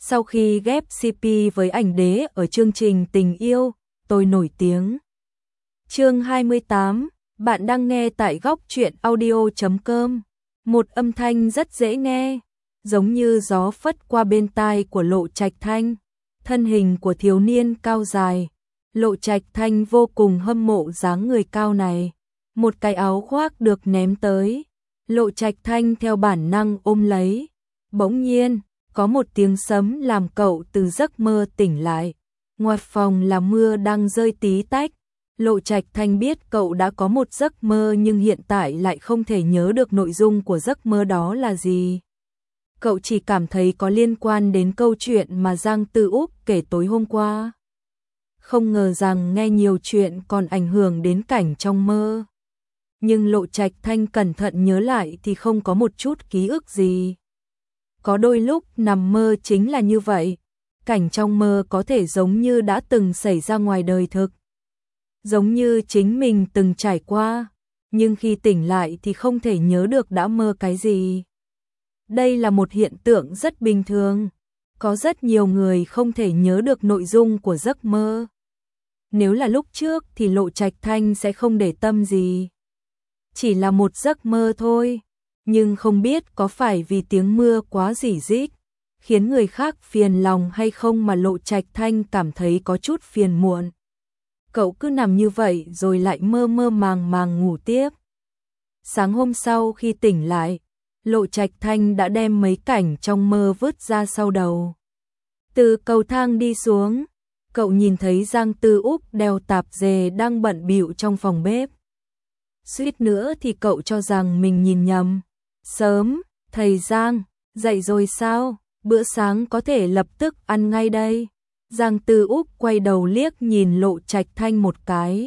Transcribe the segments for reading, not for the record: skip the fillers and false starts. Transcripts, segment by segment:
Sau khi ghép CP với ảnh đế ở chương trình Tình yêu, tôi nổi tiếng. Chương 28, bạn đang nghe tại góc truyện audio.com. Một âm thanh rất dễ nghe, giống như gió phất qua bên tai của Lộ Trạch Thanh. Thân hình của thiếu niên cao dài, Lộ Trạch Thanh vô cùng hâm mộ dáng người cao này. Một cái áo khoác được ném tới, Lộ Trạch Thanh theo bản năng ôm lấy. Bỗng nhiên, có một tiếng sấm làm cậu từ giấc mơ tỉnh lại. Ngoài phòng là mưa đang rơi tí tách. Lộ Trạch Thanh biết cậu đã có một giấc mơ nhưng hiện tại lại không thể nhớ được nội dung của giấc mơ đó là gì. Cậu chỉ cảm thấy có liên quan đến câu chuyện mà Giang Tư Úc kể tối hôm qua. Không ngờ rằng nghe nhiều chuyện còn ảnh hưởng đến cảnh trong mơ. Nhưng Lộ Trạch Thanh cẩn thận nhớ lại thì không có một chút ký ức gì. Có đôi lúc nằm mơ chính là như vậy. Cảnh trong mơ có thể giống như đã từng xảy ra ngoài đời thực. Giống như chính mình từng trải qua. Nhưng khi tỉnh lại thì không thể nhớ được đã mơ cái gì. Đây là một hiện tượng rất bình thường. Có rất nhiều người không thể nhớ được nội dung của giấc mơ. Nếu là lúc trước thì Lộ Trạch Thanh sẽ không để tâm gì. Chỉ là một giấc mơ thôi. Nhưng không biết có phải vì tiếng mưa quá rỉ rít, khiến người khác phiền lòng hay không mà Lộ Trạch Thanh cảm thấy có chút phiền muộn. Cậu cứ nằm như vậy rồi lại mơ mơ màng màng ngủ tiếp. Sáng hôm sau khi tỉnh lại, Lộ Trạch Thanh đã đem mấy cảnh trong mơ vứt ra sau đầu. Từ cầu thang đi xuống, cậu nhìn thấy Giang Tư Úc đeo tạp dề đang bận bịu trong phòng bếp. Suýt nữa thì cậu cho rằng mình nhìn nhầm. Sớm, thầy Giang, dậy rồi sao? Bữa sáng có thể lập tức ăn ngay đây. Giang Tư Úc quay đầu liếc nhìn Lộ Trạch Thanh một cái.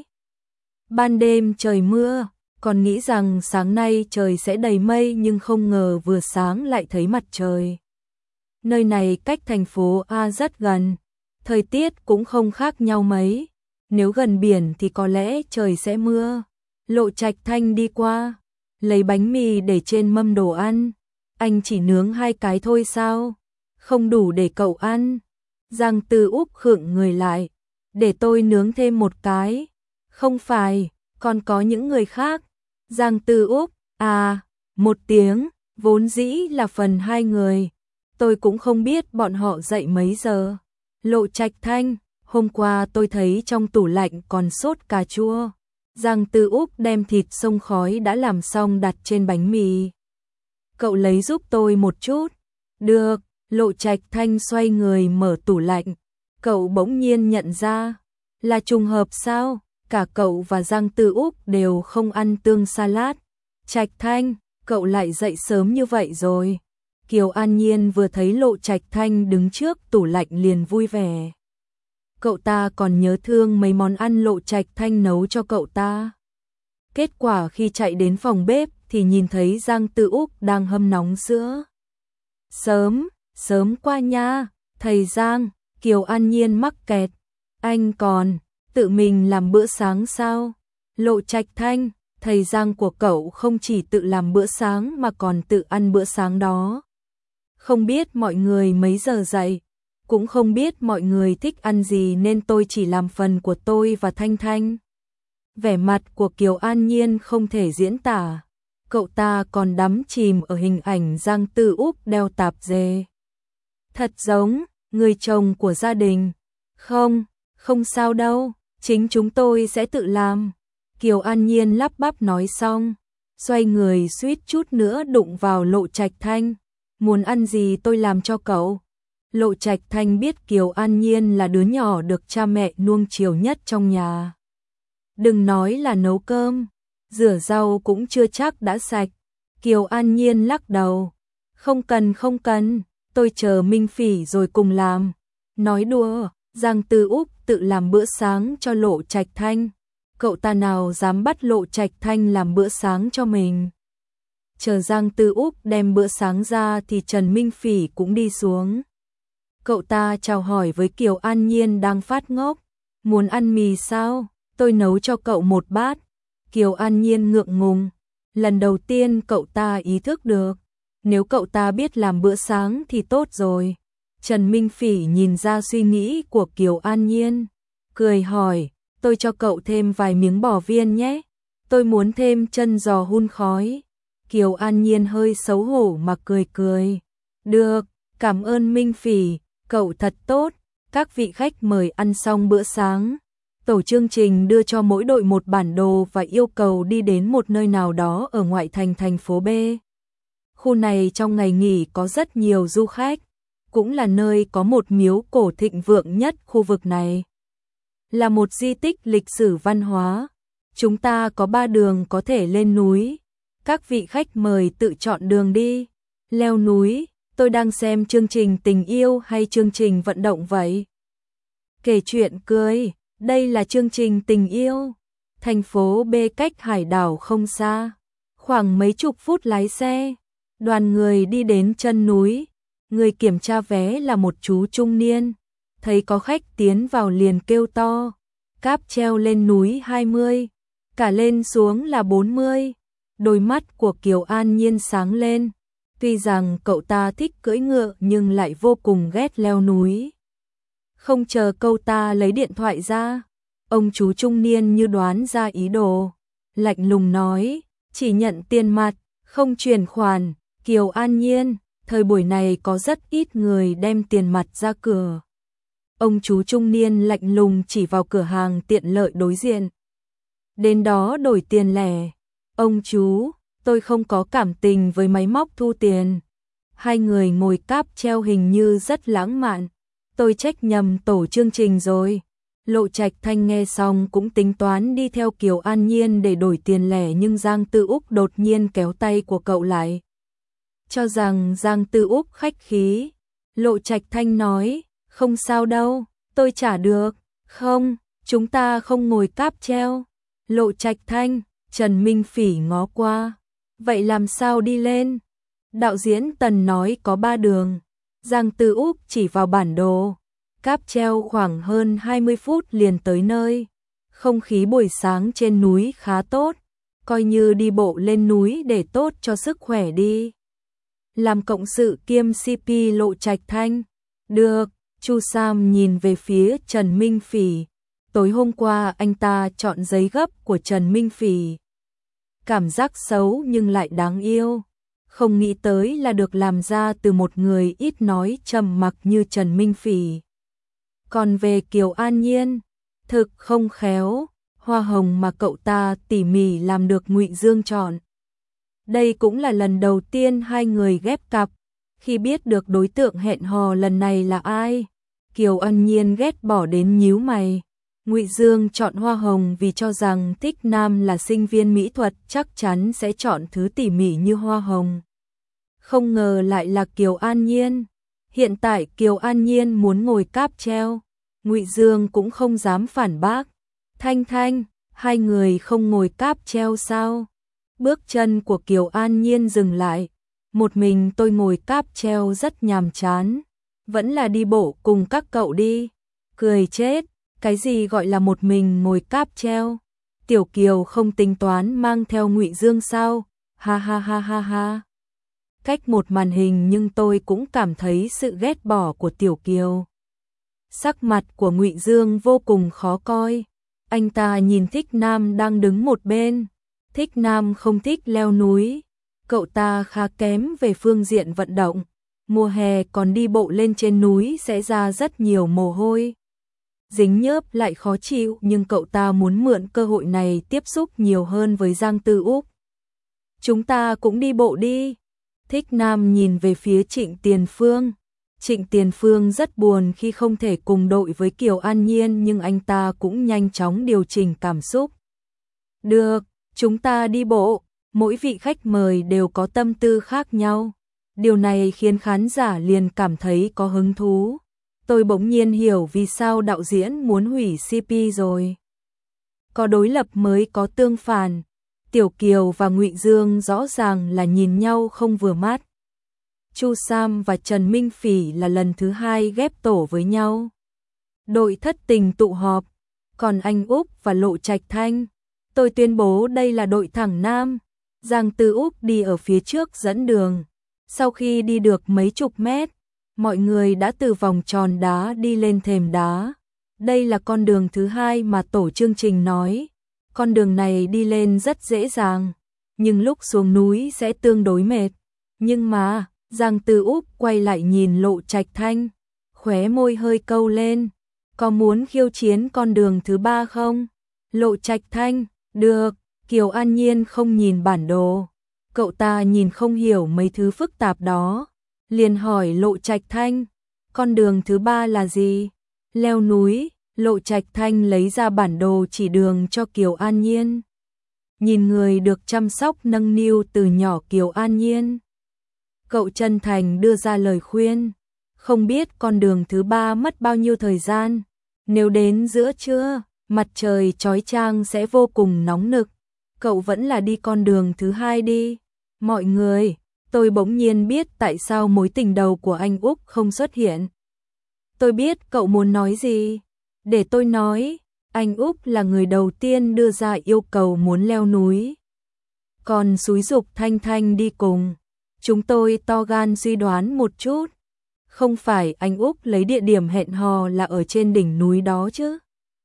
Ban đêm trời mưa, còn nghĩ rằng sáng nay trời sẽ đầy mây nhưng không ngờ vừa sáng lại thấy mặt trời. Nơi này cách thành phố A rất gần, thời tiết cũng không khác nhau mấy. Nếu gần biển thì có lẽ trời sẽ mưa. Lộ Trạch Thanh đi qua, lấy bánh mì để trên mâm đồ ăn. Anh chỉ nướng 2 cái thôi sao? Không đủ để cậu ăn. Giang Tư Úc khựng người lại. Để tôi nướng thêm 1 cái. Không phải, còn có những người khác. Giang Tư Úc, à, 1 tiếng, vốn dĩ là phần 2 người. Tôi cũng không biết bọn họ dậy mấy giờ. Lộ Trạch Thanh, hôm qua tôi thấy trong tủ lạnh còn sốt cà chua. Giang Tư Úc đem thịt xông khói đã làm xong đặt trên bánh mì. Cậu lấy giúp tôi một chút. Được, Lộ Trạch Thanh xoay người mở tủ lạnh. Cậu bỗng nhiên nhận ra, là trùng hợp sao? Cả cậu và Giang Tư Úc đều không ăn tương salad. Trạch Thanh, cậu lại dậy sớm như vậy rồi. Kiều An Nhiên vừa thấy Lộ Trạch Thanh đứng trước tủ lạnh liền vui vẻ. Cậu ta còn nhớ thương mấy món ăn Lộ Trạch Thanh nấu cho cậu ta. Kết quả khi chạy đến phòng bếp thì nhìn thấy Giang Tư Úc đang hâm nóng sữa. Sớm qua nha, thầy Giang, Kiều An Nhiên mắc kẹt. Anh còn tự mình làm bữa sáng sao? Lộ Trạch Thanh, thầy Giang của cậu không chỉ tự làm bữa sáng mà còn tự ăn bữa sáng đó. Không biết mọi người mấy giờ dậy, cũng không biết mọi người thích ăn gì nên tôi chỉ làm phần của tôi và Thanh Thanh. Vẻ mặt của Kiều An Nhiên không thể diễn tả. Cậu ta còn đắm chìm ở hình ảnh Giang Tư Úc đeo tạp dề. Thật giống người chồng của gia đình. Không sao đâu, chính chúng tôi sẽ tự làm. Kiều An Nhiên lắp bắp nói xong, xoay người suýt chút nữa đụng vào Lộ Trạch Thanh. Muốn ăn gì tôi làm cho cậu. Lộ Trạch Thanh biết Kiều An Nhiên là đứa nhỏ được cha mẹ nuông chiều nhất trong nhà. Đừng nói là nấu cơm, rửa rau cũng chưa chắc đã sạch. Kiều An Nhiên lắc đầu. Không cần, tôi chờ Minh Phỉ rồi cùng làm. Nói đùa, Giang Tư Úc tự làm bữa sáng cho Lộ Trạch Thanh. Cậu ta nào dám bắt Lộ Trạch Thanh làm bữa sáng cho mình. Chờ Giang Tư Úc đem bữa sáng ra thì Trần Minh Phỉ cũng đi xuống. Cậu ta chào hỏi với Kiều An Nhiên đang phát ngốc. Muốn ăn mì sao? Tôi nấu cho cậu 1 bát. Kiều An Nhiên ngượng ngùng. Lần đầu tiên cậu ta ý thức được. Nếu cậu ta biết làm bữa sáng thì tốt rồi. Trần Minh Phỉ nhìn ra suy nghĩ của Kiều An Nhiên, cười hỏi, tôi cho cậu thêm vài miếng bò viên nhé, tôi muốn thêm chân giò hun khói. Kiều An Nhiên hơi xấu hổ mà cười cười, được, cảm ơn Minh Phỉ, cậu thật tốt. Các vị khách mời ăn xong bữa sáng, tổ chương trình đưa cho mỗi đội một bản đồ và yêu cầu đi đến một nơi nào đó ở ngoại thành thành phố B. Khu này trong ngày nghỉ có rất nhiều du khách, cũng là nơi có một miếu cổ thịnh vượng nhất khu vực này. Là một di tích lịch sử văn hóa, chúng ta có 3 đường có thể lên núi. Các vị khách mời tự chọn đường đi. Leo núi, tôi đang xem chương trình tình yêu hay chương trình vận động vậy? Kể chuyện cười, đây là chương trình tình yêu. Thành phố B cách hải đảo không xa, khoảng mấy chục phút lái xe. Đoàn người đi đến chân núi, người kiểm tra vé là một chú trung niên. Thấy có khách tiến vào liền kêu to, cáp treo lên núi 20, cả lên xuống là 40. Đôi mắt của Kiều An Nhiên sáng lên, tuy rằng cậu ta thích cưỡi ngựa nhưng lại vô cùng ghét leo núi. Không chờ cậu ta lấy điện thoại ra, ông chú trung niên như đoán ra ý đồ, lạnh lùng nói, chỉ nhận tiền mặt, không chuyển khoản. Kiều An Nhiên, thời buổi này có rất ít người đem tiền mặt ra cửa. Ông chú trung niên lạnh lùng chỉ vào cửa hàng tiện lợi đối diện. Đến đó đổi tiền lẻ. Ông chú, tôi không có cảm tình với máy móc thu tiền. Hai người ngồi cáp treo hình như rất lãng mạn. Tôi trách nhầm tổ chương trình rồi. Lộ Trạch Thanh nghe xong cũng tính toán đi theo Kiều An Nhiên để đổi tiền lẻ, nhưng Giang Tư Úc đột nhiên kéo tay của cậu lại. Cho rằng Giang Tư Úc khách khí. Lộ Trạch Thanh nói, không sao đâu, tôi trả được. Không, chúng ta không ngồi cáp treo. Lộ Trạch Thanh, Trần Minh Phỉ ngó qua. Vậy làm sao đi lên? Đạo diễn Tần nói có 3 đường. Giang Tư Úc chỉ vào bản đồ. Cáp treo khoảng hơn 20 phút liền tới nơi. Không khí buổi sáng trên núi khá tốt, coi như đi bộ lên núi để tốt cho sức khỏe đi. Làm cộng sự kiêm CP Lộ Trạch Thanh. Được, Chu Sam nhìn về phía Trần Minh Phỉ. Tối hôm qua anh ta chọn giấy gấp của Trần Minh Phỉ. Cảm giác xấu nhưng lại đáng yêu. Không nghĩ tới là được làm ra từ một người ít nói trầm mặc như Trần Minh Phỉ. Còn về Kiều An Nhiên, thực không khéo, hoa hồng mà cậu ta tỉ mỉ làm được Ngụy Dương chọn. Đây cũng là lần đầu tiên hai người ghép cặp. Khi biết được đối tượng hẹn hò lần này là ai, Kiều An Nhiên ghét bỏ đến nhíu mày. Ngụy Dương chọn hoa hồng vì cho rằng thích nam là sinh viên mỹ thuật, chắc chắn sẽ chọn thứ tỉ mỉ như hoa hồng. Không ngờ lại là Kiều An Nhiên. Hiện tại Kiều An Nhiên muốn ngồi cáp treo, Ngụy Dương cũng không dám phản bác. Thanh Thanh, hai người không ngồi cáp treo sao? Bước chân của Kiều An Nhiên dừng lại. Một mình tôi ngồi cáp treo rất nhàm chán. Vẫn là đi bộ cùng các cậu đi. Cười chết, cái gì gọi là một mình ngồi cáp treo? Tiểu Kiều không tính toán mang theo Ngụy Dương sao? Ha ha ha ha ha. Cách một màn hình nhưng tôi cũng cảm thấy sự ghét bỏ của Tiểu Kiều. Sắc mặt của Ngụy Dương vô cùng khó coi. Anh ta nhìn Thích Nam đang đứng một bên. Thích Nam không thích leo núi. Cậu ta khá kém về phương diện vận động. Mùa hè còn đi bộ lên trên núi sẽ ra rất nhiều mồ hôi. Dính nhớp lại khó chịu, nhưng cậu ta muốn mượn cơ hội này tiếp xúc nhiều hơn với Giang Tư Úc. Chúng ta cũng đi bộ đi. Thích Nam nhìn về phía Trịnh Tiền Phương. Trịnh Tiền Phương rất buồn khi không thể cùng đội với Kiều An Nhiên, nhưng anh ta cũng nhanh chóng điều chỉnh cảm xúc. Được, chúng ta đi bộ. Mỗi vị khách mời đều có tâm tư khác nhau. Điều này khiến khán giả liền cảm thấy có hứng thú. Tôi bỗng nhiên hiểu vì sao đạo diễn muốn hủy CP rồi. Có đối lập mới có tương phản. Tiểu Kiều và Ngụy Dương rõ ràng là nhìn nhau không vừa mắt. Chu Sam và Trần Minh Phỉ là lần thứ 2 ghép tổ với nhau. Đội thất tình tụ họp, còn anh Úc và Lộ Trạch Thanh. Tôi tuyên bố đây là đội thẳng nam. Giang Tư Úc đi ở phía trước dẫn đường. Sau khi đi được mấy chục mét, mọi người đã từ vòng tròn đá đi lên thềm đá. Đây là con đường thứ hai mà tổ chương trình nói. Con đường này đi lên rất dễ dàng, nhưng lúc xuống núi sẽ tương đối mệt. Nhưng mà, Giang Tư Úc quay lại nhìn Lộ Trạch Thanh, khóe môi hơi câu lên. Có muốn khiêu chiến con đường thứ ba không? Lộ Trạch Thanh, được. Kiều An Nhiên không nhìn bản đồ. Cậu ta nhìn không hiểu mấy thứ phức tạp đó. Liền hỏi Lộ Trạch Thanh, con đường thứ ba là gì? Leo núi. Lộ Trạch Thanh lấy ra bản đồ chỉ đường cho Kiều An Nhiên. Nhìn người được chăm sóc nâng niu từ nhỏ Kiều An Nhiên, cậu chân thành đưa ra lời khuyên. Không biết con đường thứ ba mất bao nhiêu thời gian. Nếu đến giữa trưa, mặt trời chói chang sẽ vô cùng nóng nực. Cậu vẫn là đi con đường thứ hai đi. Mọi người, tôi bỗng nhiên biết tại sao mối tình đầu của anh Úc không xuất hiện. Tôi biết cậu muốn nói gì. Để tôi nói, anh Úc là người đầu tiên đưa ra yêu cầu muốn leo núi. Còn xúi giục Thanh Thanh đi cùng. Chúng tôi to gan suy đoán một chút. Không phải anh Úc lấy địa điểm hẹn hò là ở trên đỉnh núi đó chứ?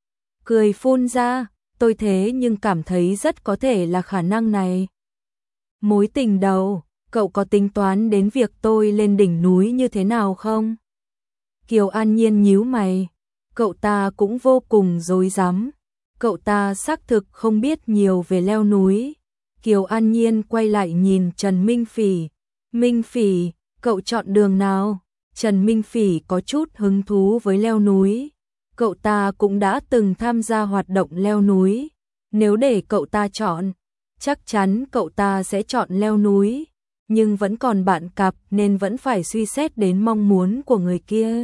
Cười phun ra, tôi thế nhưng cảm thấy rất có thể là khả năng này. Mối tình đầu, cậu có tính toán đến việc tôi lên đỉnh núi như thế nào không? Kiều An Nhiên nhíu mày, cậu ta cũng vô cùng rối rắm. Cậu ta xác thực không biết nhiều về leo núi. Kiều An Nhiên quay lại nhìn Trần Minh Phỉ. Minh Phỉ, cậu chọn đường nào? Trần Minh Phỉ có chút hứng thú với leo núi. Cậu ta cũng đã từng tham gia hoạt động leo núi. Nếu để cậu ta chọn, chắc chắn cậu ta sẽ chọn leo núi. Nhưng vẫn còn bạn cặp nên vẫn phải suy xét đến mong muốn của người kia.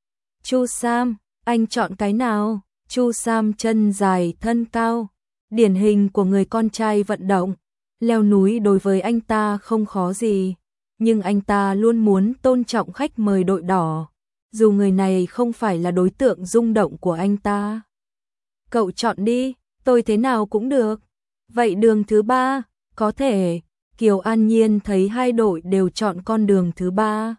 Chu Sam, anh chọn cái nào? Chu Sam chân dài thân cao, điển hình của người con trai vận động. Leo núi đối với anh ta không khó gì, nhưng anh ta luôn muốn tôn trọng khách mời đội đỏ, dù người này không phải là đối tượng rung động của anh ta. Cậu chọn đi, tôi thế nào cũng được. Vậy đường thứ ba, có thể. Kiều An Nhiên thấy hai đội đều chọn con đường thứ ba.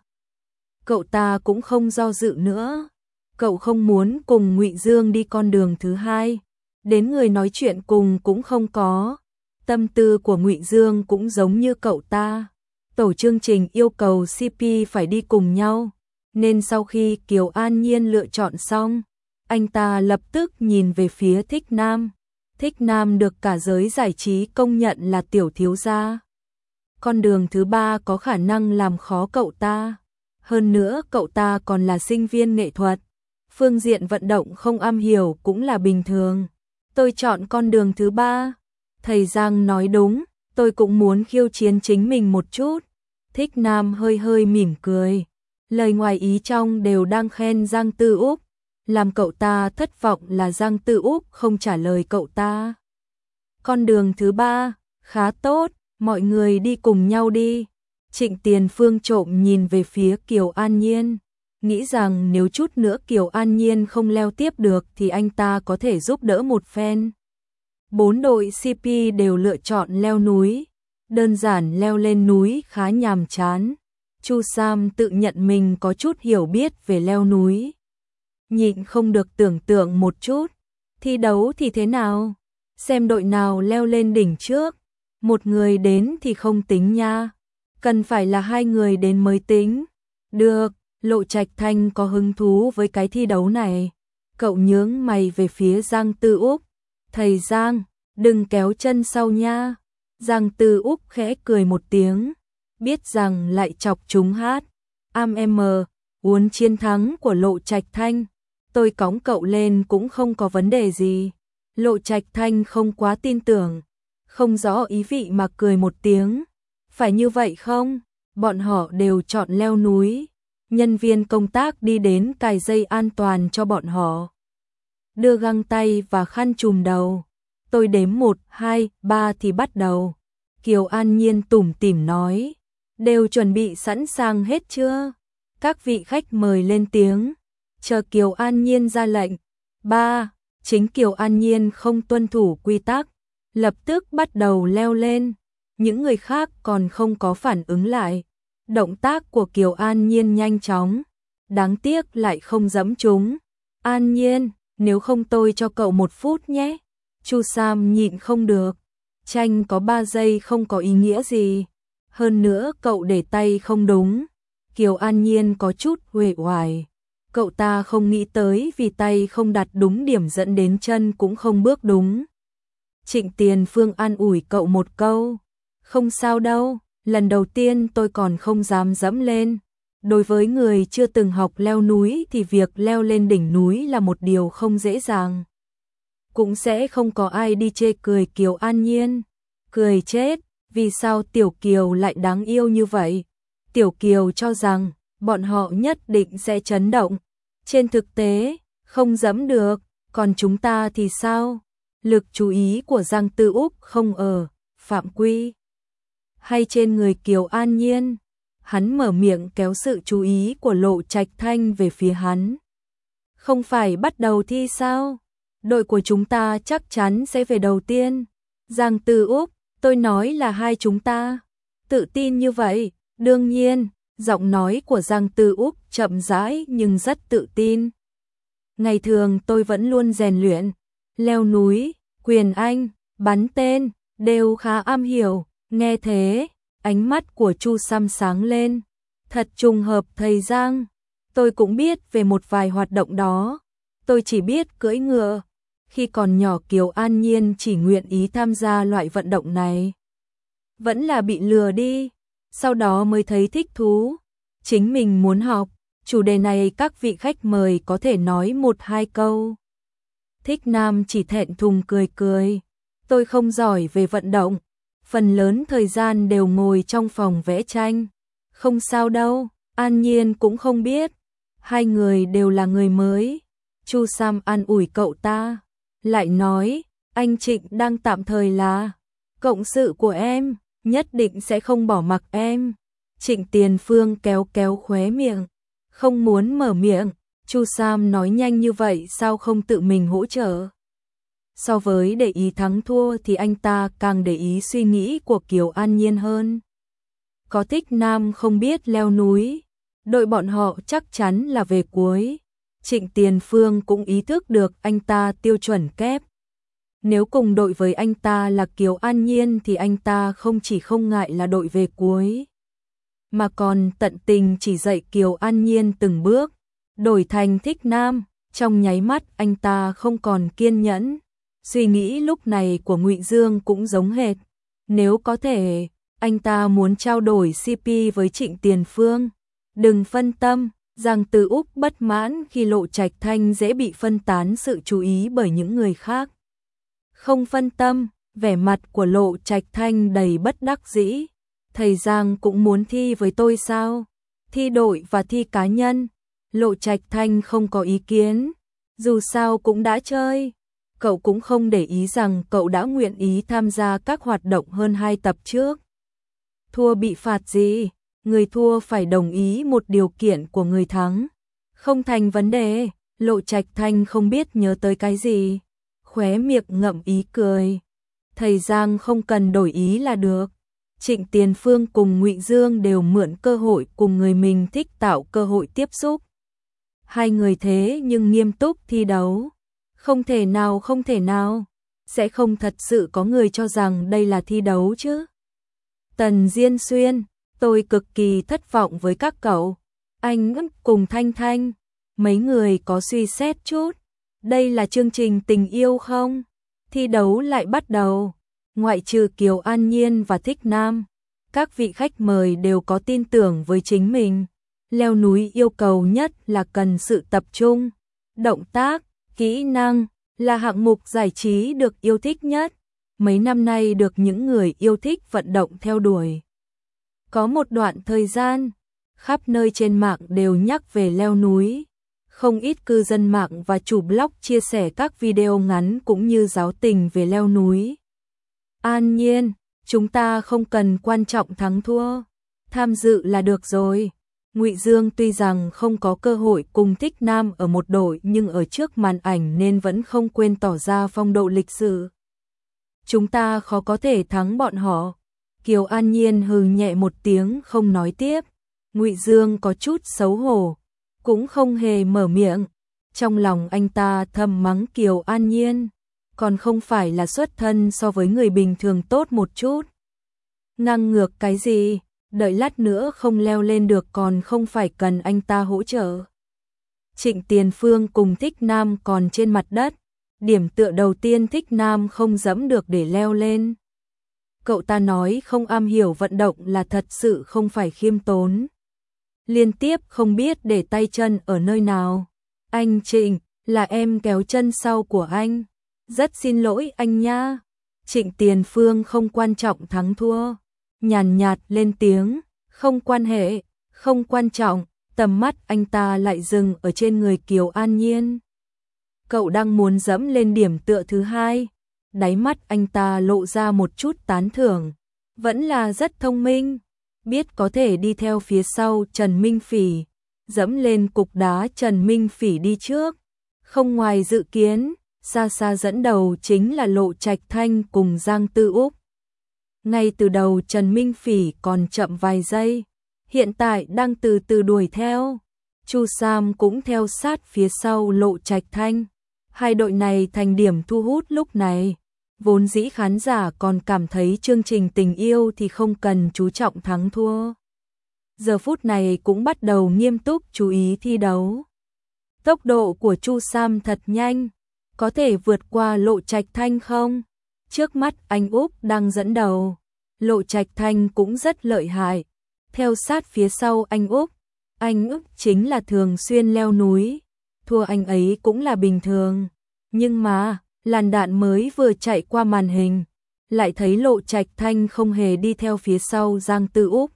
Cậu ta cũng không do dự nữa. Cậu không muốn cùng Ngụy Dương đi con đường thứ hai, đến người nói chuyện cùng cũng không có. Tâm tư của Ngụy Dương cũng giống như cậu ta. Tổ chương trình yêu cầu CP phải đi cùng nhau, nên sau khi Kiều An Nhiên lựa chọn xong, anh ta lập tức nhìn về phía Thích Nam. Thích Nam được cả giới giải trí công nhận là tiểu thiếu gia. Con đường thứ ba có khả năng làm khó cậu ta. Hơn nữa cậu ta còn là sinh viên nghệ thuật. Phương diện vận động không am hiểu cũng là bình thường. Tôi chọn con đường thứ ba. Thầy Giang nói đúng, tôi cũng muốn khiêu chiến chính mình một chút. Thích Nam hơi hơi mỉm cười. Lời ngoài ý trong đều đang khen Giang Tư Úc. Làm cậu ta thất vọng là Giang Tư Úc không trả lời cậu ta. Con đường thứ ba, khá tốt, mọi người đi cùng nhau đi. Trịnh Tiền Phương trộm nhìn về phía Kiều An Nhiên, nghĩ rằng nếu chút nữa Kiều An Nhiên không leo tiếp được thì anh ta có thể giúp đỡ một phen. 4 đội CP đều lựa chọn leo núi. Đơn giản leo lên núi khá nhàm chán. Chu Sam tự nhận mình có chút hiểu biết về leo núi. Nhịn không được tưởng tượng một chút. Thi đấu thì thế nào? Xem đội nào leo lên đỉnh trước. Một người đến thì không tính nha. Cần phải là hai người đến mới tính. Được, Lộ Trạch Thanh có hứng thú với cái thi đấu này. Cậu nhướng mày về phía Giang Tư Úc. Thầy Giang, đừng kéo chân sau nha. Giang Tư Úc khẽ cười một tiếng. Biết rằng lại chọc chúng hát. Am muốn chiến thắng của Lộ Trạch Thanh. Tôi cõng cậu lên cũng không có vấn đề gì. Lộ Trạch Thanh không quá tin tưởng. Không rõ ý vị mà cười một tiếng. Phải như vậy không? Bọn họ đều chọn leo núi. Nhân viên công tác đi đến cài dây an toàn cho bọn họ. Đưa găng tay và khăn trùm đầu. Tôi đếm 1, 2, 3 thì bắt đầu. Kiều An Nhiên tủm tỉm nói. Đều chuẩn bị sẵn sàng hết chưa? Các vị khách mời lên tiếng. Chờ Kiều An Nhiên ra lệnh. 3. Chính Kiều An Nhiên không tuân thủ quy tắc. Lập tức bắt đầu leo lên. Những người khác còn không có phản ứng lại. Động tác của Kiều An Nhiên nhanh chóng, đáng tiếc lại không dẫm trúng. An Nhiên, nếu không tôi cho cậu 1 phút nhé. Chu Sam nhịn không được. Tranh có 3 giây không có ý nghĩa gì. Hơn nữa cậu để tay không đúng. Kiều An Nhiên có chút uể oải. Cậu ta không nghĩ tới vì tay không đặt đúng điểm dẫn đến chân cũng không bước đúng. Trịnh Tiền Phương an ủi cậu một câu. Không sao đâu, lần đầu tiên tôi còn không dám dẫm lên. Đối với người chưa từng học leo núi thì việc leo lên đỉnh núi là một điều không dễ dàng. Cũng sẽ không có ai đi chê cười Kiều An Nhiên. Cười chết, vì sao Tiểu Kiều lại đáng yêu như vậy? Tiểu Kiều cho rằng bọn họ nhất định sẽ chấn động. Trên thực tế, không dẫm được, còn chúng ta thì sao? Lực chú ý của Giang Tư Úc không ở Phạm Quy hay trên người Kiều An Nhiên. Hắn mở miệng kéo sự chú ý của Lộ Trạch Thanh về phía hắn. Không phải bắt đầu thi sao? Đội của chúng ta chắc chắn sẽ về đầu tiên. Giang Tư Úc, tôi nói là hai chúng ta. Tự tin như vậy, đương nhiên, giọng nói của Giang Tư Úc chậm rãi nhưng rất tự tin. Ngày thường tôi vẫn luôn rèn luyện, leo núi, quyền anh, bắn tên, đều khá am hiểu. Nghe thế, ánh mắt của Chu Sam sáng lên. Thật trùng hợp thầy Giang. Tôi cũng biết về một vài hoạt động đó. Tôi chỉ biết cưỡi ngựa. Khi còn nhỏ Kiều An Nhiên chỉ nguyện ý tham gia loại vận động này. Vẫn là bị lừa đi. Sau đó mới thấy thích thú. Chính mình muốn học. Chủ đề này các vị khách mời có thể nói 1-2 câu. Thích Nam chỉ thẹn thùng cười cười. Tôi không giỏi về vận động. Phần lớn thời gian đều ngồi trong phòng vẽ tranh. Không sao đâu, An Nhiên cũng không biết. Hai người đều là người mới. Chu Sam an ủi cậu ta. Lại nói, anh Trịnh đang tạm thời là cộng sự của em, nhất định sẽ không bỏ mặc em. Trịnh Tiền Phương kéo kéo khóe miệng. Không muốn mở miệng. Chu Sam nói nhanh như vậy sao không tự mình hỗ trợ? So với để ý thắng thua thì anh ta càng để ý suy nghĩ của Kiều An Nhiên hơn. Có Thích Nam không biết leo núi, đội bọn họ chắc chắn là về cuối. Trịnh Tiền Phương cũng ý thức được anh ta tiêu chuẩn kép. Nếu cùng đội với anh ta là Kiều An Nhiên thì anh ta không chỉ không ngại là đội về cuối, mà còn tận tình chỉ dạy Kiều An Nhiên từng bước. Đổi thành Thích Nam, trong nháy mắt anh ta không còn kiên nhẫn. Suy nghĩ lúc này của Ngụy Dương cũng giống hệt. Nếu có thể, anh ta muốn trao đổi CP với Trịnh Tiền Phương. Đừng phân tâm, Giang Tư Úc bất mãn khi Lộ Trạch Thanh dễ bị phân tán sự chú ý bởi những người khác. Không phân tâm, vẻ mặt của Lộ Trạch Thanh đầy bất đắc dĩ. Thầy Giang cũng muốn thi với tôi sao? Thi đội và thi cá nhân. Lộ Trạch Thanh không có ý kiến. Dù sao cũng đã chơi. Cậu cũng không để ý rằng cậu đã nguyện ý tham gia các hoạt động hơn 2 tập trước. Thua bị phạt gì? Người thua phải đồng ý một điều kiện của người thắng. Không thành vấn đề. Lộ Trạch Thanh không biết nhớ tới cái gì. Khóe miệng ngậm ý cười. Thầy Giang không cần đổi ý là được. Trịnh Tiền Phương cùng Ngụy Dương đều mượn cơ hội cùng người mình thích tạo cơ hội tiếp xúc. Hai người thế nhưng nghiêm túc thi đấu. Không thể nào. Sẽ không thật sự có người cho rằng đây là thi đấu chứ. Tần Diên Xuyên, tôi cực kỳ thất vọng với các cậu. Anh cùng Thanh Thanh, mấy người có suy xét chút. Đây là chương trình tình yêu không? Thi đấu lại bắt đầu. Ngoại trừ Kiều An Nhiên và Thích Nam, các vị khách mời đều có tin tưởng với chính mình. Leo núi yêu cầu nhất là cần sự tập trung, động tác, kỹ năng là hạng mục giải trí được yêu thích nhất. Mấy năm nay được những người yêu thích vận động theo đuổi. Có một đoạn thời gian, khắp nơi trên mạng đều nhắc về leo núi. Không ít cư dân mạng và chủ blog chia sẻ các video ngắn cũng như giáo tình về leo núi. An Nhiên, chúng ta không cần quan trọng thắng thua, tham dự là được rồi. Ngụy Dương tuy rằng không có cơ hội cùng Thích Nam ở một đội nhưng ở trước màn ảnh nên vẫn không quên tỏ ra phong độ lịch sự. Chúng ta khó có thể thắng bọn họ. Kiều An Nhiên hừ nhẹ một tiếng không nói tiếp. Ngụy Dương có chút xấu hổ. cũng không hề mở miệng. Trong lòng anh ta thầm mắng Kiều An Nhiên, còn không phải là xuất thân so với người bình thường tốt một chút. Ngang ngược cái gì, đợi lát nữa không leo lên được còn không phải cần anh ta hỗ trợ. Trịnh Tiền Phương cùng Thích Nam còn trên mặt đất, điểm tựa đầu tiên Thích Nam không dẫm được để leo lên. Cậu ta nói không am hiểu vận động là thật sự không phải khiêm tốn. Liên tiếp không biết để tay chân ở nơi nào. Anh Trịnh, là em kéo chân sau của anh. Rất xin lỗi anh nha. Trịnh Tiền Phương không quan trọng thắng thua. Nhàn nhạt lên tiếng, không quan hệ, không quan trọng. Tầm mắt anh ta lại dừng ở trên người Kiều An Nhiên. Cậu đang muốn dẫm lên điểm tựa thứ hai. Đáy mắt anh ta lộ ra một chút tán thưởng. Vẫn là rất thông minh. Biết có thể đi theo phía sau Trần Minh Phỉ. Dẫm lên cục đá Trần Minh Phỉ đi trước. Không ngoài dự kiến, xa xa dẫn đầu chính là Lộ Trạch Thanh cùng Giang Tư Úc. Ngay từ đầu Trần Minh Phỉ còn chậm vài giây. Hiện tại đang từ từ đuổi theo. Chu Sam cũng theo sát phía sau Lộ Trạch Thanh. Hai đội này thành điểm thu hút lúc này. Vốn dĩ khán giả còn cảm thấy chương trình tình yêu thì không cần chú trọng thắng thua. Giờ phút này cũng bắt đầu nghiêm túc chú ý thi đấu. Tốc độ của Chu Sam thật nhanh. Có thể vượt qua Lộ Trạch Thanh không? Trước mắt anh Úc đang dẫn đầu. Lộ Trạch Thanh cũng rất lợi hại. Theo sát phía sau anh Úc. Anh Úc chính là thường xuyên leo núi. Thua anh ấy cũng là bình thường. Nhưng mà, làn đạn mới vừa chạy qua màn hình. Lại thấy Lộ Trạch Thanh không hề đi theo phía sau Giang Tư Úc.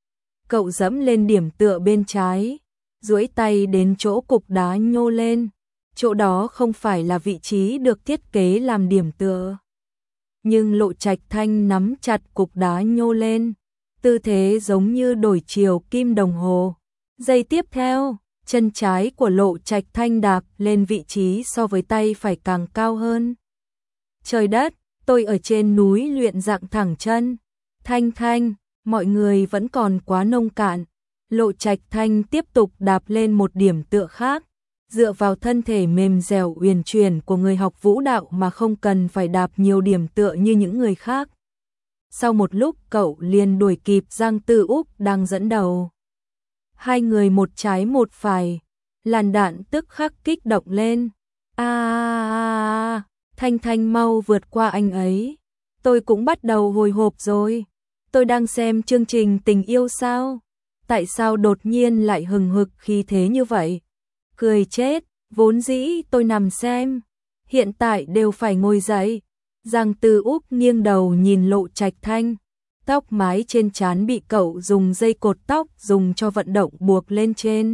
Cậu dẫm lên điểm tựa bên trái. Duỗi tay đến chỗ cục đá nhô lên. Chỗ đó không phải là vị trí được thiết kế làm điểm tựa. Nhưng Lộ Trạch Thanh nắm chặt cục đá nhô lên. Tư thế giống như đổi chiều kim đồng hồ. Giây tiếp theo, chân trái của Lộ Trạch Thanh đạp lên vị trí so với tay phải càng cao hơn. Trời đất, tôi ở trên núi luyện dạng thẳng chân. Thanh, mọi người vẫn còn quá nông cạn. Lộ Trạch Thanh tiếp tục đạp lên một điểm tựa khác. Dựa vào thân thể mềm dẻo uyển chuyển của người học vũ đạo mà không cần phải đạp nhiều điểm tựa như những người khác. Sau một lúc cậu liền đuổi kịp Giang Tư Úc đang dẫn đầu. Hai người một trái một phải, làn đạn tức khắc kích động lên. Thanh mau vượt qua anh ấy. Tôi cũng bắt đầu hồi hộp rồi. Tôi đang xem chương trình tình yêu sao? Tại sao đột nhiên lại hừng hực khí thế như vậy? Cười chết, vốn dĩ tôi nằm xem. Hiện tại đều phải ngồi dậy. Giang Tư Úc nghiêng đầu nhìn Lộ Trạch Thanh. Tóc mái trên trán bị cậu dùng dây cột tóc dùng cho vận động buộc lên trên.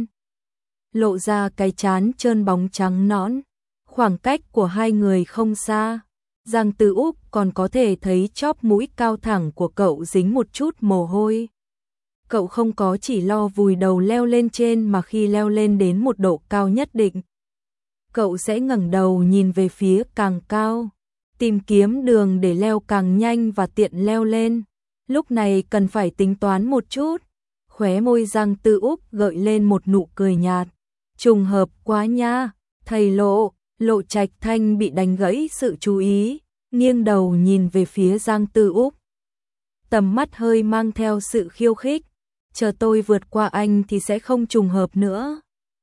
Lộ ra cái trán trơn bóng trắng nõn. Khoảng cách của hai người không xa. Giang Tư Úc còn có thể thấy chóp mũi cao thẳng của cậu dính một chút mồ hôi. Cậu không có chỉ lo vùi đầu leo lên trên mà khi leo lên đến một độ cao nhất định. Cậu sẽ ngẩng đầu nhìn về phía càng cao. Tìm kiếm đường để leo càng nhanh và tiện leo lên. Lúc này cần phải tính toán một chút. Khóe môi Giang Tư Úc gợi lên một nụ cười nhạt. Trùng hợp quá nha, thầy Lộ. Lộ Trạch Thanh bị đánh gãy sự chú ý, nghiêng đầu nhìn về phía Giang Tư Úc. Tầm mắt hơi mang theo sự khiêu khích. Chờ tôi vượt qua anh thì sẽ không trùng hợp nữa.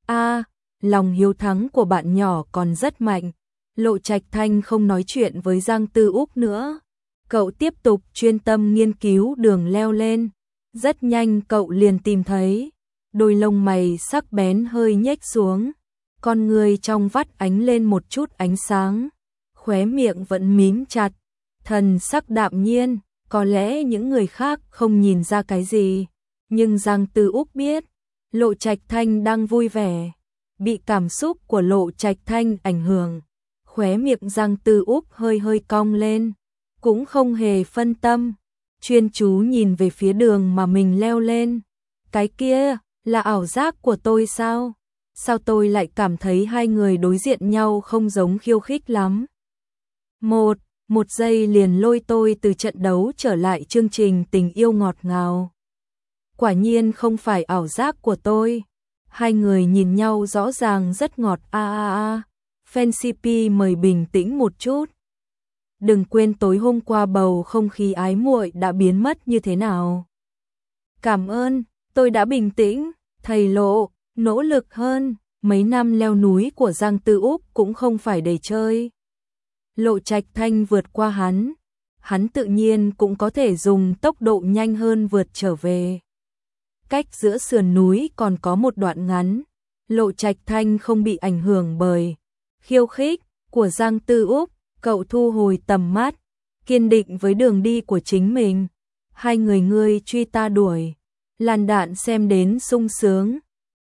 Lòng hiếu thắng của bạn nhỏ còn rất mạnh. Lộ Trạch Thanh không nói chuyện với Giang Tư Úc nữa. Cậu tiếp tục chuyên tâm nghiên cứu đường leo lên. Rất nhanh cậu liền tìm thấy. Đôi lông mày sắc bén hơi nhếch xuống. Con người trong vắt ánh lên một chút ánh sáng. Khóe miệng vẫn mím chặt. Thần sắc đạm nhiên. Có lẽ những người khác không nhìn ra cái gì. Nhưng Giang Tư Úc biết. Lộ Trạch Thanh đang vui vẻ. Bị cảm xúc của Lộ Trạch Thanh ảnh hưởng. Khóe miệng Giang Tư Úc hơi cong lên. Cũng không hề phân tâm. Chuyên chú nhìn về phía đường mà mình leo lên. Cái kia là ảo giác của tôi sao? Sao tôi lại cảm thấy hai người đối diện nhau không giống khiêu khích lắm? Một giây liền lôi tôi từ trận đấu trở lại chương trình tình yêu ngọt ngào. Quả nhiên không phải ảo giác của tôi. Hai người nhìn nhau rõ ràng rất ngọt. Fan CP mời bình tĩnh một chút. Đừng quên tối hôm qua bầu không khí ái muội đã biến mất như thế nào. Cảm ơn, tôi đã bình tĩnh. Thầy Lộ, nỗ lực hơn. Mấy năm leo núi của Giang Tư Úc cũng không phải để chơi. Lộ Trạch Thanh vượt qua hắn tự nhiên cũng có thể dùng tốc độ nhanh hơn vượt trở về. Cách giữa sườn núi còn có một đoạn ngắn, Lộ Trạch Thanh không bị ảnh hưởng bởi khiêu khích của Giang Tư Úc, cậu thu hồi tầm mắt, kiên định với đường đi của chính mình. Hai người ngươi truy ta đuổi, làn đạn xem đến sung sướng.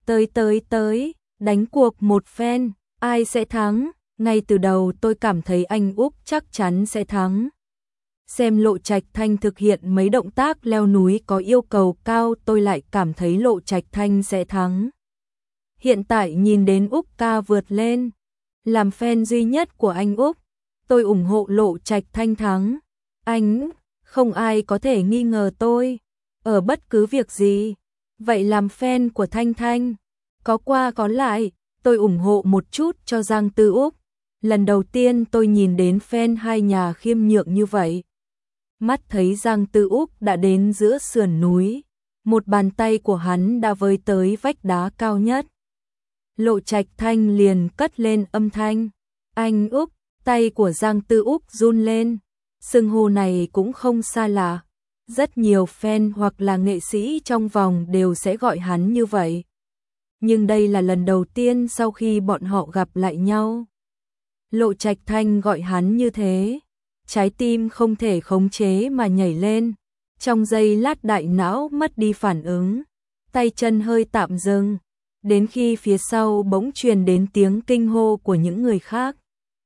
Tới, đánh cuộc một phen, ai sẽ thắng? Ngay từ đầu tôi cảm thấy anh Úc chắc chắn sẽ thắng. Xem Lộ Trạch Thanh thực hiện mấy động tác leo núi có yêu cầu cao, tôi lại cảm thấy Lộ Trạch Thanh sẽ thắng. Hiện tại nhìn đến Úc ca vượt lên, làm fan duy nhất của anh Úc, tôi ủng hộ Lộ Trạch Thanh thắng. Anh, không ai có thể nghi ngờ tôi ở bất cứ việc gì. Vậy làm fan của Thanh Thanh, có qua có lại, tôi ủng hộ một chút cho Giang Tư Úc. Lần đầu tiên tôi nhìn đến fan hai nhà khiêm nhượng như vậy. Mắt thấy Giang Tư Úc đã đến giữa sườn núi, một bàn tay của hắn đã với tới vách đá cao nhất. Lộ Trạch Thanh liền cất lên âm thanh, anh Úc, tay của Giang Tư Úc run lên. Xưng hô này cũng không xa lạ, rất nhiều fan hoặc là nghệ sĩ trong vòng đều sẽ gọi hắn như vậy. Nhưng đây là lần đầu tiên sau khi bọn họ gặp lại nhau. Lộ Trạch Thanh gọi hắn như thế, trái tim không thể khống chế mà nhảy lên. Trong giây lát đại não mất đi phản ứng, tay chân hơi tạm dừng, đến khi phía sau bỗng truyền đến tiếng kinh hô của những người khác.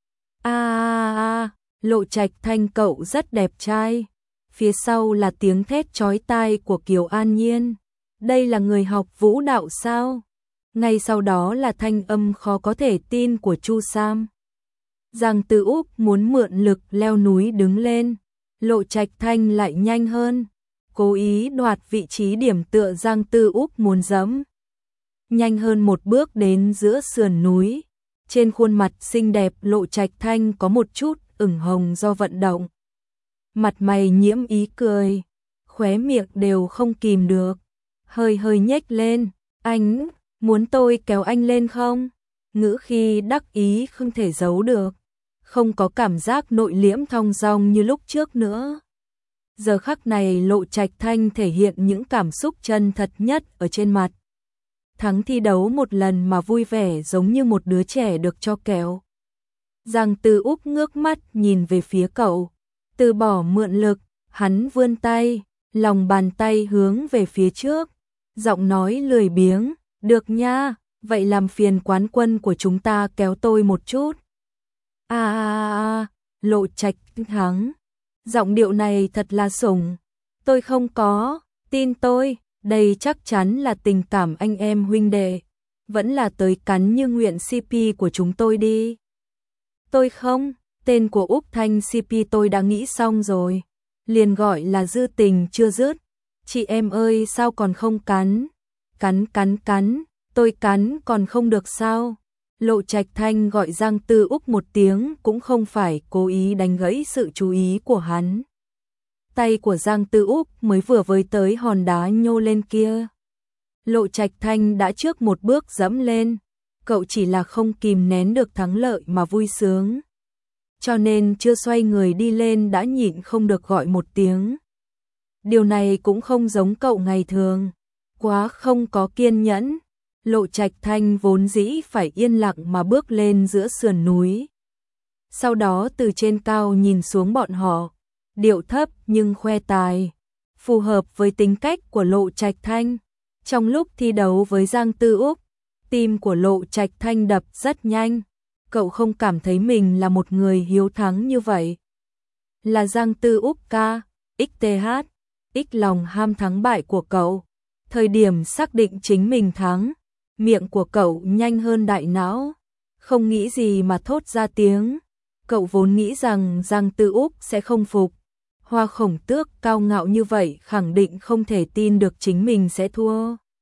Lộ Trạch Thanh cậu rất đẹp trai. Phía sau là tiếng thét chói tai của Kiều An Nhiên. Đây là người học vũ đạo sao? Ngay sau đó là thanh âm khó có thể tin của Chu Sam. Giang Tư Úc muốn mượn lực leo núi đứng lên, Lộ Trạch Thanh lại nhanh hơn, cố ý đoạt vị trí điểm tựa Giang Tư Úc muốn dẫm. Nhanh hơn một bước đến giữa sườn núi, trên khuôn mặt xinh đẹp Lộ Trạch Thanh có một chút ửng hồng do vận động. Mặt mày nhiễm ý cười, khóe miệng đều không kìm được, hơi nhếch lên. Anh, muốn tôi kéo anh lên không? Ngữ khi đắc ý không thể giấu được, không có cảm giác nội liễm thong dong như lúc trước nữa. Giờ khắc này Lộ Trạch Thanh thể hiện những cảm xúc chân thật nhất ở trên mặt. Thắng thi đấu một lần mà vui vẻ giống như một đứa trẻ được cho kẹo. Giang Tư Úc ngước mắt nhìn về phía cậu, từ bỏ mượn lực, hắn vươn tay, lòng bàn tay hướng về phía trước, giọng nói lười biếng, được nha, vậy làm phiền quán quân của chúng ta kéo tôi một chút. Lộ Trạch thắng, giọng điệu này thật là sủng, tôi không có, tin tôi, đây chắc chắn là tình cảm anh em huynh đệ, vẫn là tới cắn như nguyện CP của chúng tôi đi. Tôi không, tên của Úc Thanh CP tôi đã nghĩ xong rồi, liền gọi là dư tình chưa dứt. Chị em ơi sao còn không cắn? Cắn, tôi cắn còn không được sao? Lộ Trạch Thanh gọi Giang Tư Úc một tiếng cũng không phải cố ý đánh gãy sự chú ý của hắn. Tay của Giang Tư Úc mới vừa với tới hòn đá nhô lên kia. Lộ Trạch Thanh đã trước một bước dẫm lên, cậu chỉ là không kìm nén được thắng lợi mà vui sướng. Cho nên chưa xoay người đi lên đã nhịn không được gọi một tiếng. Điều này cũng không giống cậu ngày thường, quá không có kiên nhẫn. Lộ Trạch Thanh vốn dĩ phải yên lặng mà bước lên giữa sườn núi. Sau đó từ trên cao nhìn xuống bọn họ, điệu thấp nhưng khoe tài, phù hợp với tính cách của Lộ Trạch Thanh. Trong lúc thi đấu với Giang Tư Úc, tim của Lộ Trạch Thanh đập rất nhanh. Cậu không cảm thấy mình là một người hiếu thắng như vậy. Là Giang Tư Úc ca, XTH, X lòng ham thắng bại của cậu. Thời điểm xác định chính mình thắng, miệng của cậu nhanh hơn đại não, không nghĩ gì mà thốt ra tiếng. Cậu vốn nghĩ rằng Giang Tư Úc sẽ không phục. Hoa Khổng Tước cao ngạo như vậy khẳng định không thể tin được chính mình sẽ thua.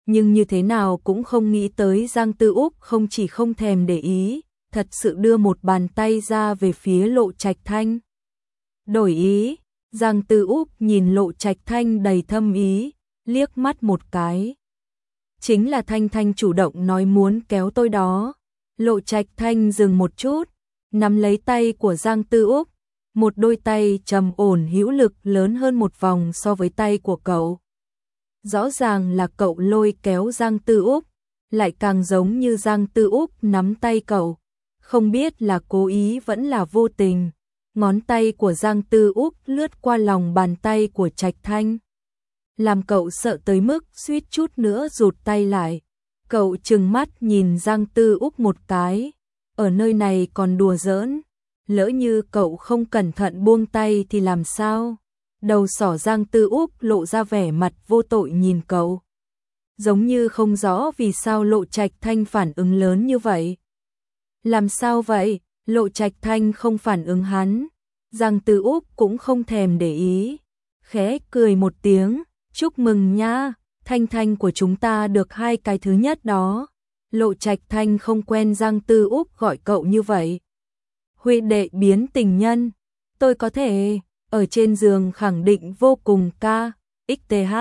nhưng như thế nào cũng không nghĩ tới Giang Tư Úc không chỉ không thèm để ý, thật sự đưa một bàn tay ra về phía Lộ Trạch Thanh. Đổi ý, Giang Tư Úc nhìn Lộ Trạch Thanh đầy thâm ý, liếc mắt một cái. Chính là Thanh Thanh chủ động nói muốn kéo tôi đó. Lộ Trạch Thanh dừng một chút, nắm lấy tay của Giang Tư Úc, một đôi tay trầm ổn hữu lực lớn hơn một vòng so với tay của cậu. Rõ ràng là cậu lôi kéo Giang Tư Úc, lại càng giống như Giang Tư Úc nắm tay cậu, không biết là cố ý vẫn là vô tình. Ngón tay của Giang Tư Úc lướt qua lòng bàn tay của Trạch Thanh, làm cậu sợ tới mức suýt chút nữa rụt tay lại. Cậu trừng mắt nhìn Giang Tư Úc một cái, ở nơi này còn đùa giỡn, lỡ như cậu không cẩn thận buông tay thì làm sao? Đầu sỏ Giang Tư Úc lộ ra vẻ mặt vô tội nhìn cậu, giống như không rõ vì sao Lộ Trạch Thanh phản ứng lớn như vậy. Làm sao vậy? Lộ Trạch Thanh không phản ứng hắn, Giang Tư Úc cũng không thèm để ý, khẽ cười một tiếng, chúc mừng nha, Thanh Thanh của chúng ta được 2 cái thứ nhất đó. Lộ Trạch Thanh không quen Giang Tư Úc gọi cậu như vậy. Huy đệ biến tình nhân, tôi có thể ở trên giường khẳng định vô cùng ca, xth,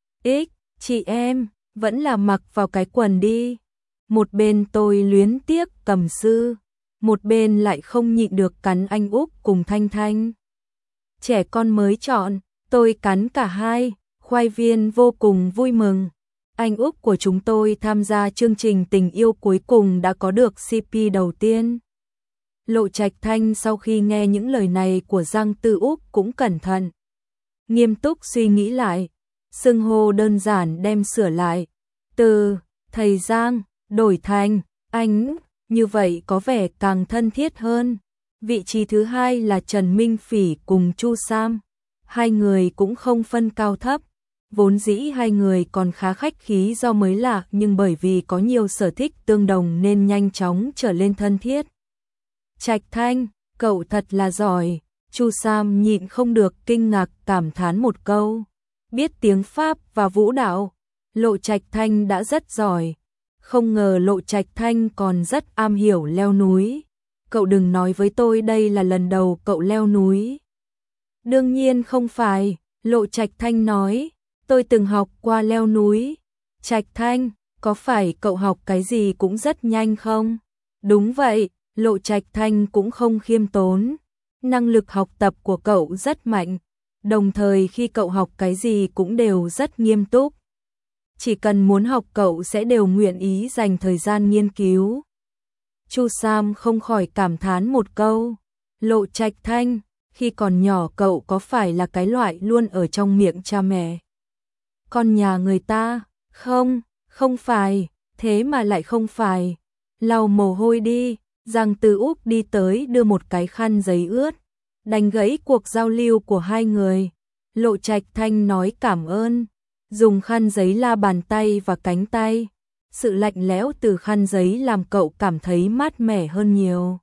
chị em, vẫn là mặc vào cái quần đi. Một bên tôi luyến tiếc cầm sư, một bên lại không nhịn được cắn anh Úc cùng Thanh Thanh. Trẻ con mới chọn, tôi cắn cả hai, khoai viên vô cùng vui mừng. Anh Úc của chúng tôi tham gia chương trình tình yêu cuối cùng đã có được CP đầu tiên. Lộ Trạch Thanh sau khi nghe những lời này của Giang Tư Úc cũng cẩn thận, nghiêm túc suy nghĩ lại, xưng hô đơn giản đem sửa lại, từ thầy Giang đổi thành anh, như vậy có vẻ càng thân thiết hơn. Vị trí thứ hai là Trần Minh Phỉ cùng Chu Sam, hai người cũng không phân cao thấp, vốn dĩ hai người còn khá khách khí do mới lạ, nhưng bởi vì có nhiều sở thích tương đồng nên nhanh chóng trở lên thân thiết. Trạch Thanh, cậu thật là giỏi. Chu Sam nhịn không được kinh ngạc cảm thán một câu. Biết tiếng Pháp và vũ đạo, Lộ Trạch Thanh đã rất giỏi. Không ngờ Lộ Trạch Thanh còn rất am hiểu leo núi. Cậu đừng nói với tôi đây là lần đầu cậu leo núi. Đương nhiên không phải, Lộ Trạch Thanh nói, tôi từng học qua leo núi. Trạch Thanh, có phải cậu học cái gì cũng rất nhanh không? Đúng vậy, Lộ Trạch Thanh cũng không khiêm tốn. Năng lực học tập của cậu rất mạnh, đồng thời khi cậu học cái gì cũng đều rất nghiêm túc. Chỉ cần muốn học cậu sẽ đều nguyện ý dành thời gian nghiên cứu. Chu Sam không khỏi cảm thán một câu. Lộ Trạch Thanh, khi còn nhỏ cậu có phải là cái loại luôn ở trong miệng cha mẹ con nhà người ta? Không, không phải, thế mà lại không phải. Lau mồ hôi đi. Giang Tư Úc đi tới đưa một cái khăn giấy ướt, đánh gãy cuộc giao lưu của hai người. Lộ Trạch Thanh nói cảm ơn, dùng khăn giấy la bàn tay và cánh tay. Sự lạnh lẽo từ khăn giấy làm cậu cảm thấy mát mẻ hơn nhiều.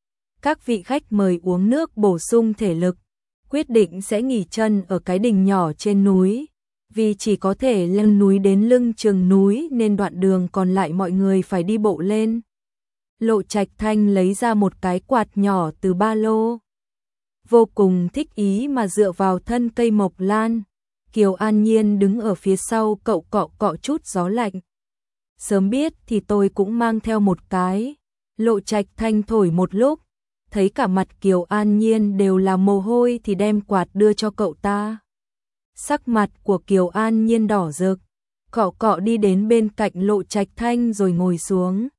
Các vị khách mời uống nước bổ sung thể lực, quyết định sẽ nghỉ chân ở cái đình nhỏ trên núi. Vì chỉ có thể lên núi đến lưng chừng núi nên đoạn đường còn lại mọi người phải đi bộ lên. Lộ Trạch Thanh lấy ra một cái quạt nhỏ từ ba lô, vô cùng thích ý mà dựa vào thân cây mộc lan. Kiều An Nhiên đứng ở phía sau cậu cọ cọ chút gió lạnh. Sớm biết thì tôi cũng mang theo một cái. Lộ Trạch Thanh thổi một lúc, thấy cả mặt Kiều An Nhiên đều là mồ hôi thì đem quạt đưa cho cậu ta. Sắc mặt của Kiều An Nhiên đỏ rực, cọ cọ đi đến bên cạnh Lộ Trạch Thanh rồi ngồi xuống.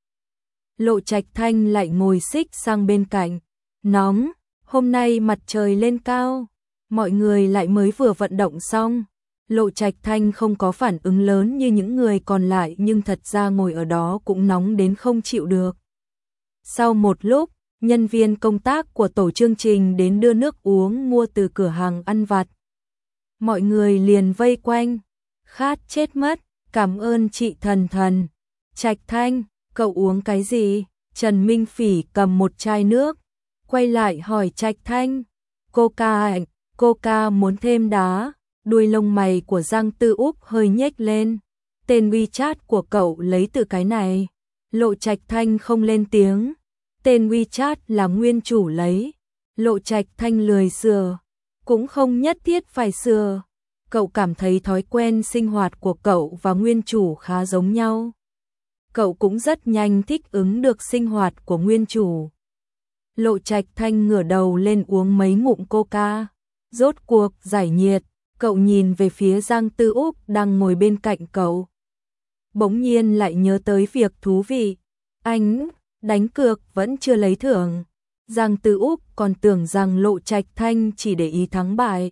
Lộ Trạch Thanh lại ngồi xích sang bên cạnh. Nóng, hôm nay mặt trời lên cao, mọi người lại mới vừa vận động xong. Lộ Trạch Thanh không có phản ứng lớn như những người còn lại nhưng thật ra ngồi ở đó cũng nóng đến không chịu được. Sau một lúc, nhân viên công tác của tổ chương trình đến đưa nước uống mua từ cửa hàng ăn vặt. Mọi người liền vây quanh, khát chết mất, cảm ơn chị Thần Thần. Trạch Thanh, cậu uống cái gì? Trần Minh Phỉ cầm một chai nước, quay lại hỏi Trạch Thanh. Coca, Coca muốn thêm đá. Đuôi lông mày của Giang Tư Úc hơi nhếch lên. Tên WeChat của cậu lấy từ cái này. Lộ Trạch Thanh không lên tiếng. Tên WeChat là nguyên chủ lấy. Lộ Trạch Thanh lười sửa. Cũng không nhất thiết phải sửa. Cậu cảm thấy thói quen sinh hoạt của cậu và nguyên chủ khá giống nhau. Cậu cũng rất nhanh thích ứng được sinh hoạt của nguyên chủ. Lộ Trạch Thanh ngửa đầu lên uống mấy ngụm coca. Rốt cuộc giải nhiệt, cậu nhìn về phía Giang Tư Úc đang ngồi bên cạnh cậu. Bỗng nhiên lại nhớ tới việc thú vị. Anh đánh cược vẫn chưa lấy thưởng. Giang Tư Úc còn tưởng rằng Lộ Trạch Thanh chỉ để ý thắng bại.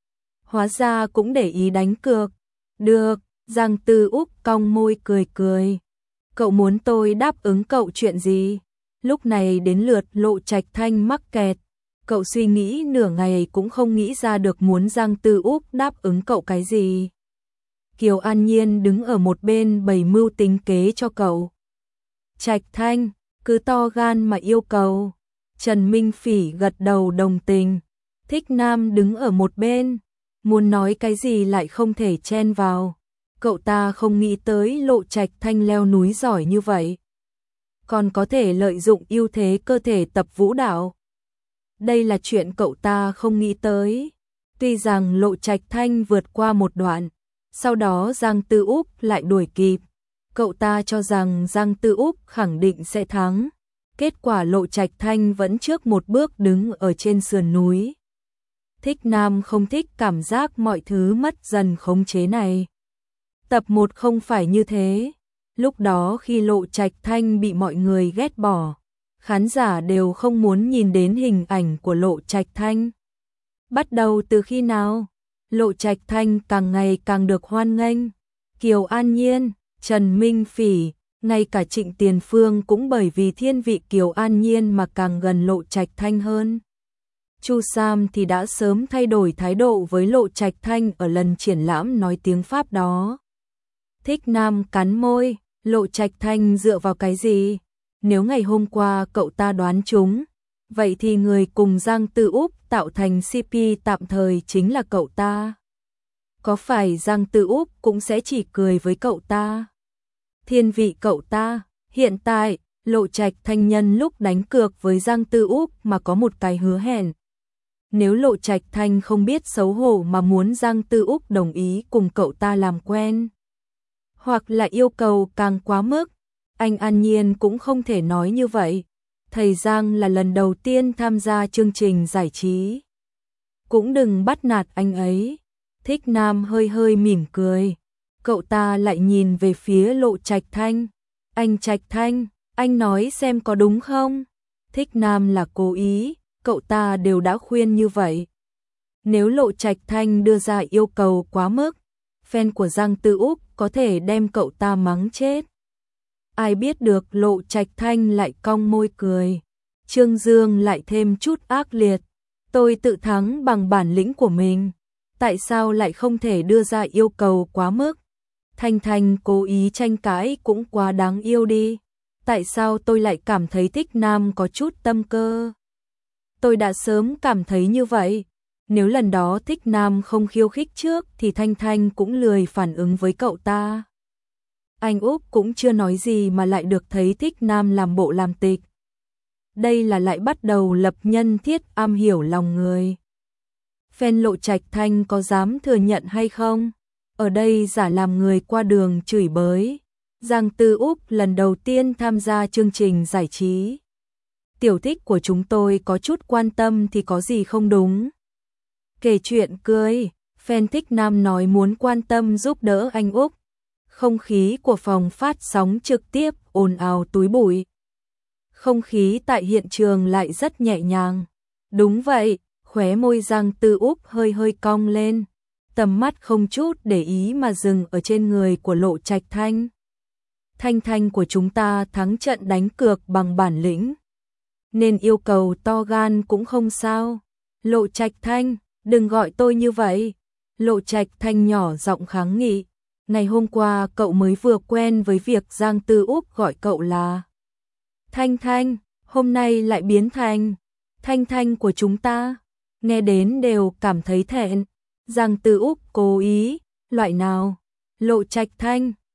Hóa ra cũng để ý đánh cược. Được, Giang Tư Úc cong môi cười cười. Cậu muốn tôi đáp ứng cậu chuyện gì? Lúc này đến lượt Lộ Trạch Thanh mắc kẹt. Cậu suy nghĩ nửa ngày cũng không nghĩ ra được muốn Giang Tư Úc đáp ứng cậu cái gì. Kiều An Nhiên đứng ở một bên bày mưu tính kế cho cậu. Trạch Thanh, cứ to gan mà yêu cầu. Trần Minh Phỉ gật đầu đồng tình. Thích Nam đứng ở một bên, muốn nói cái gì lại không thể chen vào. Cậu ta không nghĩ tới Lộ Trạch Thanh leo núi giỏi như vậy. Còn có thể lợi dụng ưu thế cơ thể tập vũ đạo. Đây là chuyện cậu ta không nghĩ tới. Tuy rằng Lộ Trạch Thanh vượt qua một đoạn, sau đó Giang Tư Úc lại đuổi kịp. Cậu ta cho rằng Giang Tư Úc khẳng định sẽ thắng. Kết quả Lộ Trạch Thanh vẫn trước một bước đứng ở trên sườn núi. Thích Nam không thích cảm giác mọi thứ mất dần khống chế này. Tập 1 không phải như thế. Lúc đó khi Lộ Trạch Thanh bị mọi người ghét bỏ, khán giả đều không muốn nhìn đến hình ảnh của Lộ Trạch Thanh. Bắt đầu từ khi nào? Lộ Trạch Thanh càng ngày càng được hoan nghênh. Kiều An Nhiên, Trần Minh Phỉ, ngay cả Trịnh Tiền Phương cũng bởi vì thiên vị Kiều An Nhiên mà càng gần Lộ Trạch Thanh hơn. Chu Sam thì đã sớm thay đổi thái độ với Lộ Trạch Thanh ở lần triển lãm nói tiếng Pháp đó. Thích Nam cắn môi, Lộ Trạch Thanh dựa vào cái gì? Nếu ngày hôm qua cậu ta đoán trúng, vậy thì người cùng Giang Tư Úc tạo thành CP tạm thời chính là cậu ta. Có phải Giang Tư Úc cũng sẽ chỉ cười với cậu ta? Thiên vị cậu ta, hiện tại, Lộ Trạch Thanh nhân lúc đánh cược với Giang Tư Úc mà có một cái hứa hẹn. Nếu Lộ Trạch Thanh không biết xấu hổ mà muốn Giang Tư Úc đồng ý cùng cậu ta làm quen, hoặc là yêu cầu càng quá mức, anh An Nhiên cũng không thể nói như vậy. Thầy Giang là lần đầu tiên tham gia chương trình giải trí. Cũng đừng bắt nạt anh ấy. Thích Nam hơi hơi mỉm cười. Cậu ta lại nhìn về phía Lộ Trạch Thanh. Anh Trạch Thanh, anh nói xem có đúng không? Thích Nam là cố ý, cậu ta đều đã khuyên như vậy. Nếu Lộ Trạch Thanh đưa ra yêu cầu quá mức, fan của Giang Tư Úc có thể đem cậu ta mắng chết. Ai biết được Lộ Trạch Thanh lại cong môi cười. Trương Dương lại thêm chút ác liệt. Tôi tự thắng bằng bản lĩnh của mình. Tại sao lại không thể đưa ra yêu cầu quá mức? Thanh Thanh cố ý tranh cãi cũng quá đáng yêu đi. Tại sao tôi lại cảm thấy Thích Nam có chút tâm cơ? Tôi đã sớm cảm thấy như vậy. Nếu lần đó Thích Nam không khiêu khích trước thì Thanh Thanh cũng lười phản ứng với cậu ta. Anh Úc cũng chưa nói gì mà lại được thấy Thích Nam làm bộ làm tịch. Đây là lại bắt đầu lập nhân thiết am hiểu lòng người. Fan Lộ Trạch Thanh có dám thừa nhận hay không? Ở đây giả làm người qua đường chửi bới. Giang Tư Úc lần đầu tiên tham gia chương trình giải trí. Tiểu thích của chúng tôi có chút quan tâm thì có gì không đúng. Kể chuyện cười, fan Thích Nam nói muốn quan tâm giúp đỡ anh Úc. Không khí của phòng phát sóng trực tiếp ồn ào túi bụi. Không khí tại hiện trường lại rất nhẹ nhàng. Đúng vậy, khóe môi Giang Tư Úc hơi hơi cong lên. Tầm mắt không chút để ý mà dừng ở trên người của Lộ Trạch Thanh. Thanh Thanh của chúng ta thắng trận đánh cược bằng bản lĩnh. Nên yêu cầu to gan cũng không sao. Lộ Trạch Thanh, đừng gọi tôi như vậy. Lộ Trạch Thanh nhỏ giọng kháng nghị. Ngày hôm qua cậu mới vừa quen với việc Giang Tư Úc gọi cậu là Thanh Thanh, hôm nay lại biến thành Thanh Thanh của chúng ta. Nghe đến đều cảm thấy thẹn. Giang Tư Úc cố ý, loại nào? Lộ Trạch Thanh,